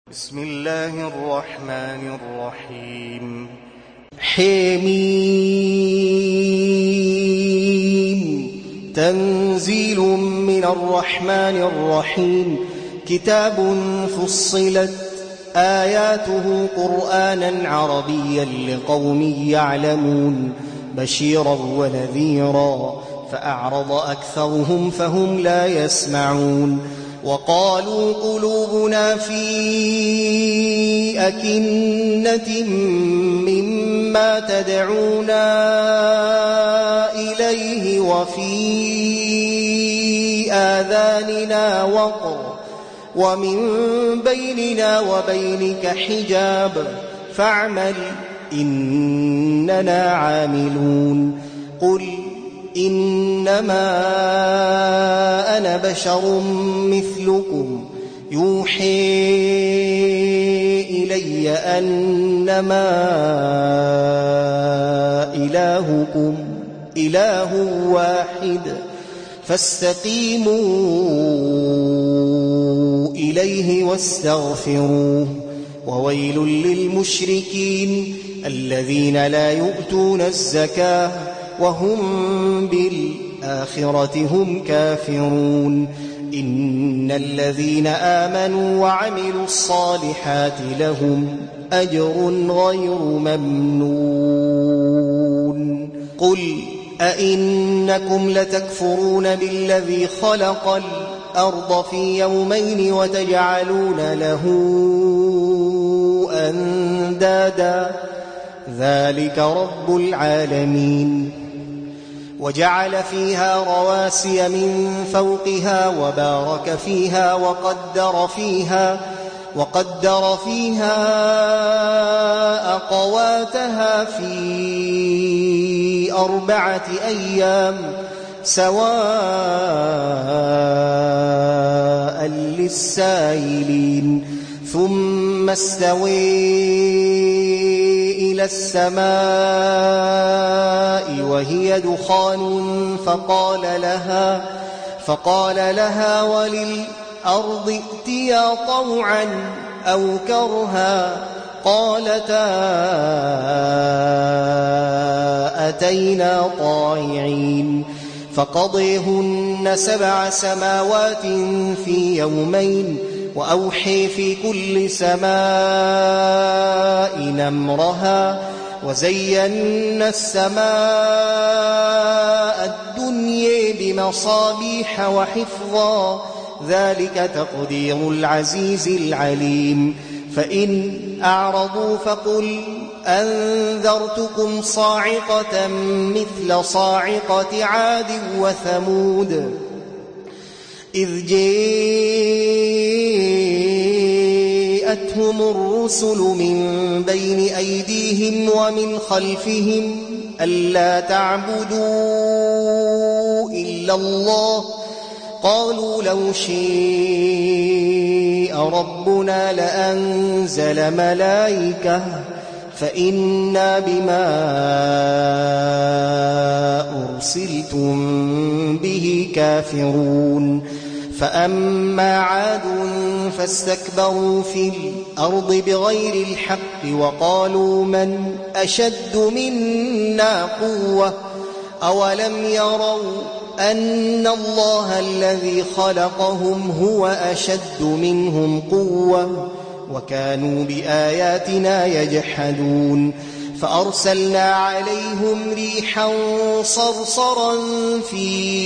بسم الله الرحمن الرحيم. حميم تنزيل من الرحمن الرحيم. كتاب فصلت آياته قرآنا عربيا لقوم يعلمون بشيرا ونذيرا فأعرض أكثرهم فهم لا يسمعون. وقالوا قلوبنا في أكنة مما تدعونا إليه وفي آذاننا وقر ومن بيننا وبينك حجاب فاعمل إننا عاملون. قل إنما أنا بشر مثلكم يوحي إلي أنما إلهكم إله واحد فاستقيموا إليه واستغفروه. وويل للمشركين الذين لا يؤتون الزكاة وهم بالآخرة هم كافرون. إن الذين آمنوا وعملوا الصالحات لهم أجر غير ممنون. قل أئنكم لتكفرون بالذي خلق الأرض في يومين وتجعلون له أندادا ذلك رب العالمين. وجعل فيها رواسي من فوقها وبارك فيها وقدر فيها أقواتها في 4 أيام سواء للسائلين. ثم استوي إلى السماء وهي دخان فقال لها وللأرض ائتيا طوعا أو كرها قالتا أتينا طائعين. فقضيهن 7 سماوات في يومين وأوحي في كل سماء أمرها وزينا السماء الدنيا بمصابيح وحفظا ذلك تقدير العزيز العليم. فإن أعرضوا فقل أنذرتكم صاعقة مثل صاعقة عاد وثمود إذ جاءتهم الرسل من بين أيديهم ومن خلفهم ألا تعبدوا إلا الله قالوا لو شاء ربنا لأنزل ملائكة فإنا بما أرسلتم به كافرون. فأما عاد فاستكبروا في الأرض بغير الحق وقالوا من أشد منا قوة أولم يروا أن الله الذي خلقهم هو أشد منهم قوة وكانوا بآياتنا يجحدون. فأرسلنا عليهم ريحا صرصرا في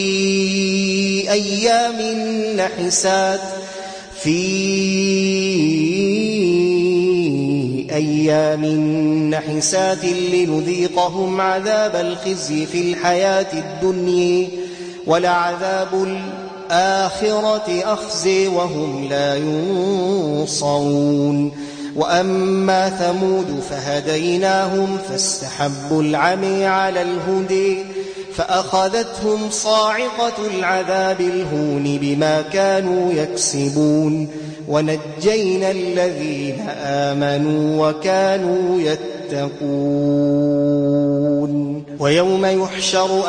أيام نحسات لنذيقهم عذاب الخزي في الحياة الدنيا ولعذاب الآخرة أخزي وهم لا ينصرون. وأما ثمود فهديناهم فاستحبوا العمي على الهدى فأخذتهم صاعقة العذاب الهون بما كانوا يكسبون. ونجينا الذين آمنوا وكانوا يتقون. ويوم يحشر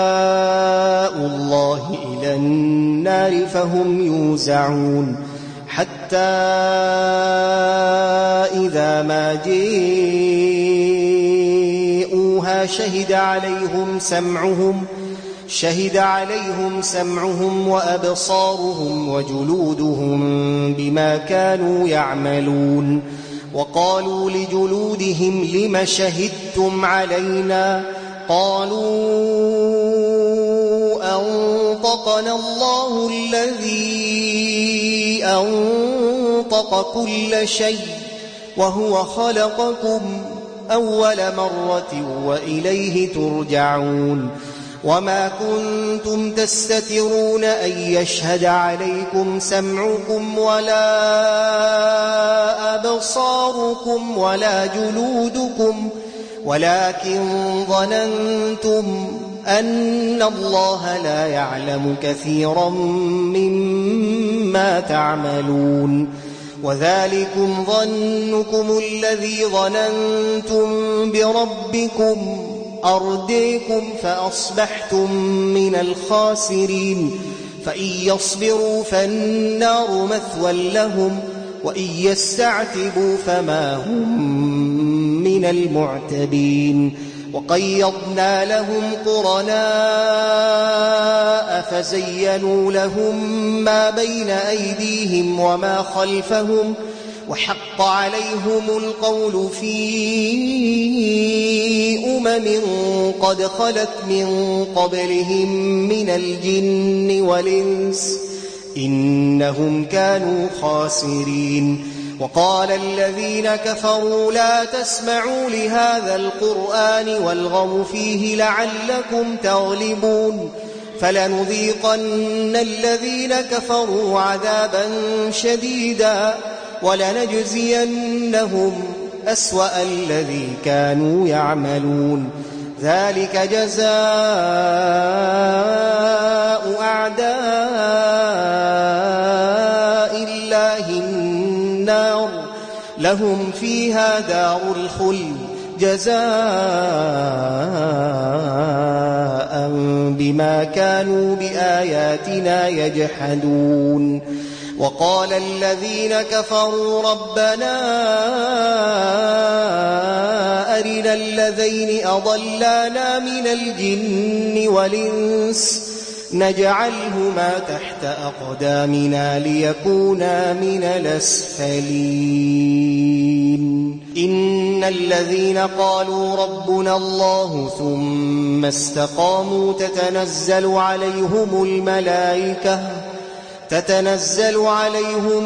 أعداء الله إلى النار فهم يوزعون حتى إذا ما جاءوها شهد عليهم سمعهم وأبصارهم وجلودهم بما كانوا يعملون. وقالوا لجلودهم لم شهدتم علينا؟ قالوا أنطقنا الله الذي أنطق كل شيء وهو خلقكم أول مرة وإليه ترجعون. وما كنتم تستترون أن يشهد عليكم سمعكم ولا أبصاركم ولا جلودكم ولكن ظننتم أن الله لا يعلم كثيرا مما تعملون. وذلكم ظنكم الذي ظننتم بربكم أرديكم فأصبحتم من الخاسرين. فإن يصبروا فالنار مثوى لهم وإن يستعتبوا فما هم من المعتبين. وقيضنا لهم قرناء فزينوا لهم ما بين أيديهم وما خلفهم وحق عليهم القول في قد خلت من قبلهم من الجن والإنس إنهم كانوا خاسرين. وقال الذين كفروا لا تسمعوا لهذا القرآن والغوا فيه لعلكم تغلبون. فلنذيقن الذين كفروا عذابا شديدا ولنجزينهم أسوأ الذي كانوا يعملون. ذلك جزاء أعداء الله النار لهم فيها دار الخلد جزاء بما كانوا بآياتنا يجحدون. وقال الذين كفروا ربنا أرنا الذين أضلانا من الجن والإنس نجعلهما تحت أقدامنا ليكونا من الأسفلين. إن الذين قالوا ربنا الله ثم استقاموا تتنزل عليهم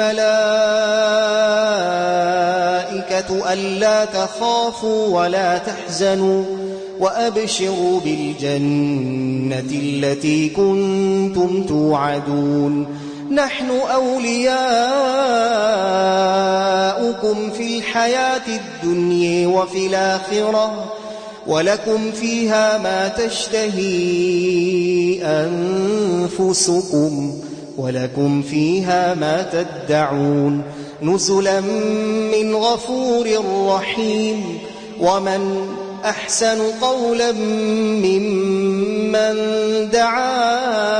الملائكة ألا تخافوا ولا تحزنوا وأبشروا بالجنة التي كنتم توعدون. نحن أولياؤكم في الحياة الدنيا وفي الآخرة ولكم فيها ما تشتهي أنفسكم ولكم فيها ما تدعون نزلا من غفور رحيم. ومن أحسن قولا ممن دعا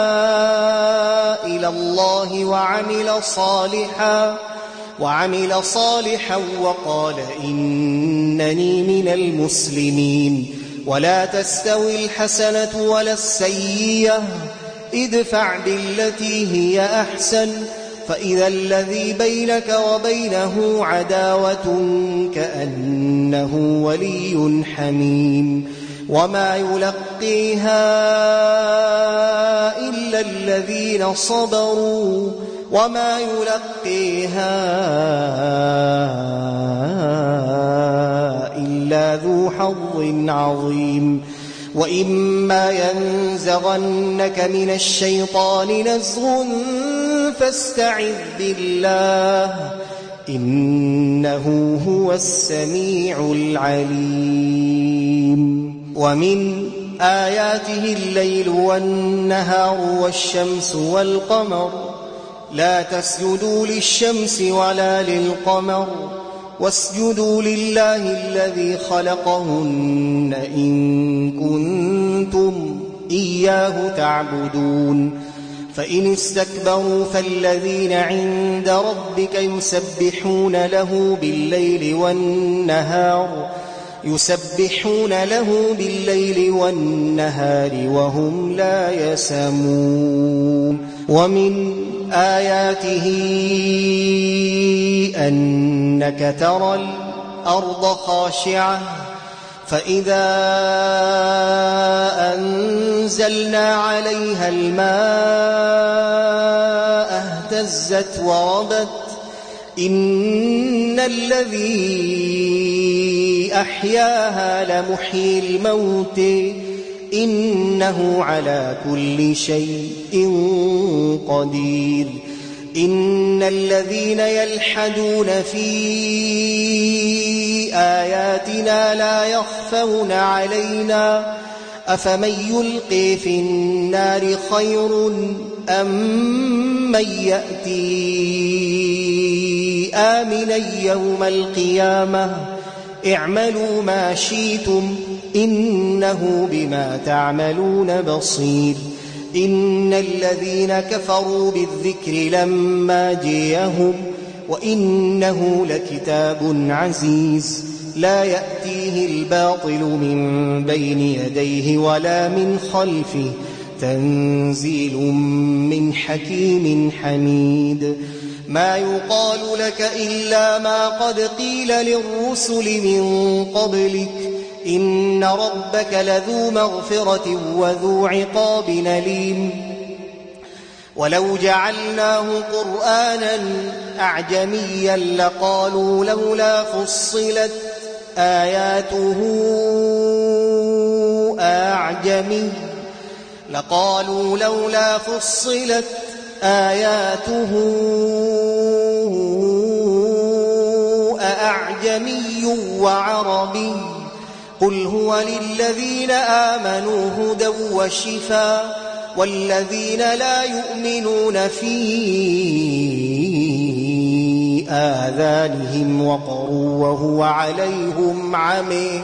إلى الله وعمل صالحا وقال إنني من المسلمين. ولا تستوي الحسنة ولا السيئة ادفع بالتي هي أحسن فإذا الذي بينك وبينه عداوة كأنه ولي حميم. وما يلقيها إلا الذين صبروا وما يلقيها إلا ذو حظ عظيم. وإما ينزغنك من الشيطان نزغ فاستعذ بالله إنه هو السميع العليم. ومن آياته الليل والنهار والشمس والقمر لا تسجدوا للشمس ولا للقمر واسجدوا لله الذي خلقهن إن كنتم إياه تعبدون. فإن استكبروا فالذين عند ربك يسبحون له بالليل والنهار وهم لا يسمون. ومن آياته أنك ترى الأرض خاشعة فإذا أنزلنا عليها الماء اهتزت وربت إن الذي أحياها لمحيي الموت إنه على كل شيء قدير. إن الذين يلحدون في آياتنا لا يخفون علينا أفمن يلقي في النار خير أم من يأتي آمنا يوم القيامة اعملوا ما شئتم إنه بما تعملون بصير. إن الذين كفروا بالذكر لما جاءهم وإنه لكتاب عزيز لا يأتيه الباطل من بين يديه ولا من خلفه تنزيل من حكيم حميد. ما يقال لك إلا ما قد قيل للرسل من قبلك إن ربك لذو مغفرة وذو عقاب أليم. ولو جعلناه قرآنا أعجميا لقالوا لولا فصلت آياته أأعجمي وعربي قل هو للذين آمنوا هدى وشفاء والذين لا يؤمنون في آذانهم وقر وهو عليهم عمي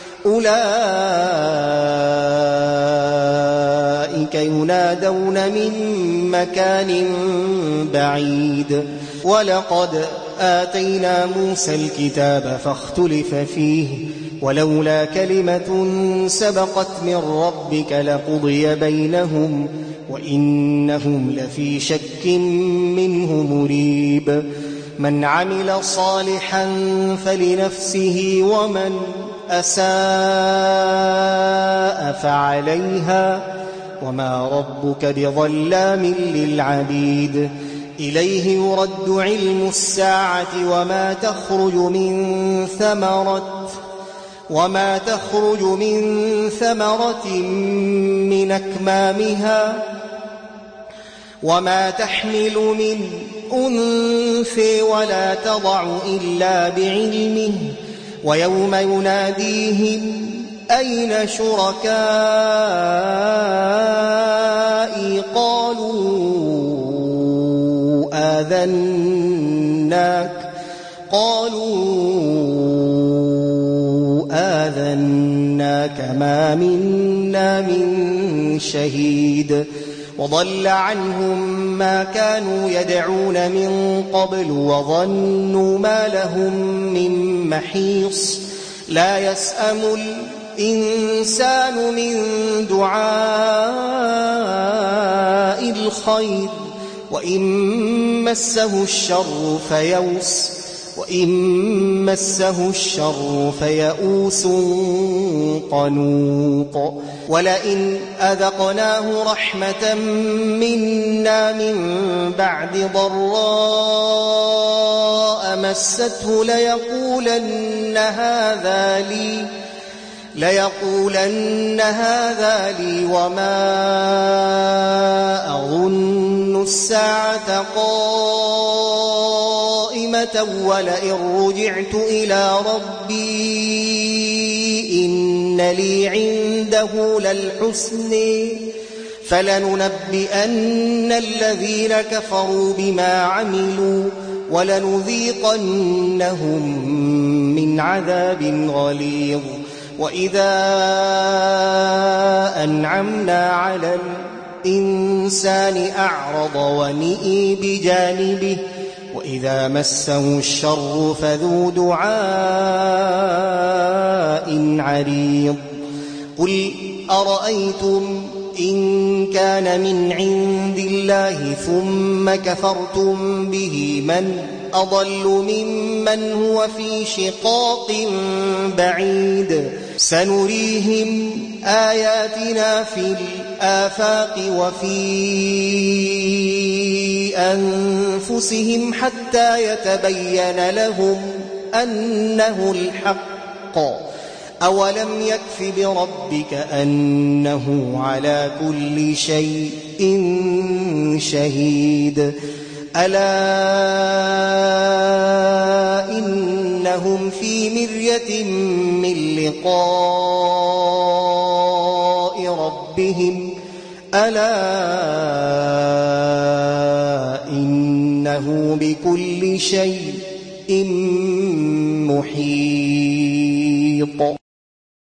أولئك ينادون من مكان بعيد. ولقد آتينا موسى الكتاب فاختلف فيه ولولا كلمة سبقت من ربك لقضي بينهم وإنهم لفي شك منه مريب. من عمل صالحا فلنفسه ومن أساء فعليها وما ربك بظلام للعبيد. إليه يرد علم الساعة وما تخرج من ثمرة من أكمامها وما تحمل من أنثى ولا تضع إلا بعلمه ويوم يناديهم أين شركائي قالوا آذناك ما منا من شهيد. وضل عنهم ما كانوا يدعون من قبل وظنوا ما لهم من محيص. لا يسأم الإنسان من دعاء الخير وإن مسه الشر فيئوس قنوط. ولئن أذقناه رحمة منا من بعد ضراء مسته ليقولن هذا لي وما أظن الساعة قائمة ولئن رجعت إلى ربي إن لي عنده للحسن فلننبئن الذين كفروا بما عملوا ولنذيقنهم من عذاب غليظ. وإذا أنعمنا على الإنسان أعرض ونئي بجانبه وإذا مسه الشر فذو دعاء عريض قل أرأيتم إن كان من عند الله ثم كفرتم به من أضل ممن هو في شقاق بعيد سنريهم آياتنا في الآفاق وفي أنفسهم حتى يتبين لهم أنه الحق أولم يكف بربك أنه على كل شيء شهيد ألا إنهم في مرية من لقاء ربهم ألا إنه بكل شيء محيط